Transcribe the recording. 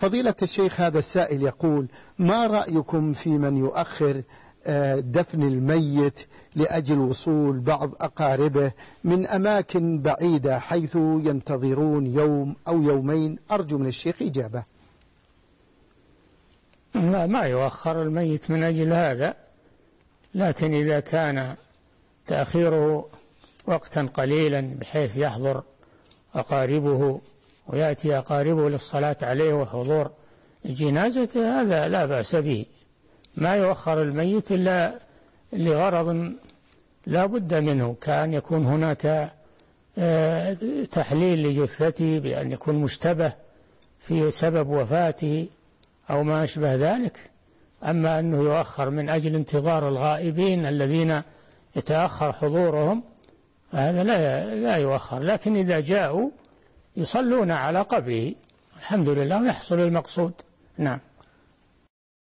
فضيلة الشيخ، هذا السائل يقول: ما رأيكم في من يؤخر دفن الميت لأجل وصول بعض أقاربه من أماكن بعيدة حيث ينتظرون يوم أو يومين؟ أرجو من الشيخ إجابة. لا، ما يؤخر الميت من أجل هذا، لكن إذا كان تأخيره وقتا قليلا بحيث يحضر أقاربه ويأتي أقاربه للصلاة عليه وحضور جنازته، هذا لا بأس به. ما يؤخر الميت إلا لغرض لا بد منه، كأن يكون هناك تحليل لجثته بأن يكون مشتبه في سبب وفاته أو ما أشبه ذلك. أما أنه يؤخر من أجل انتظار الغائبين الذين يتأخر حضورهم، هذا لا يؤخر. لكن إذا جاءوا يصلون على قبره الحمد لله ويحصل المقصود. نعم.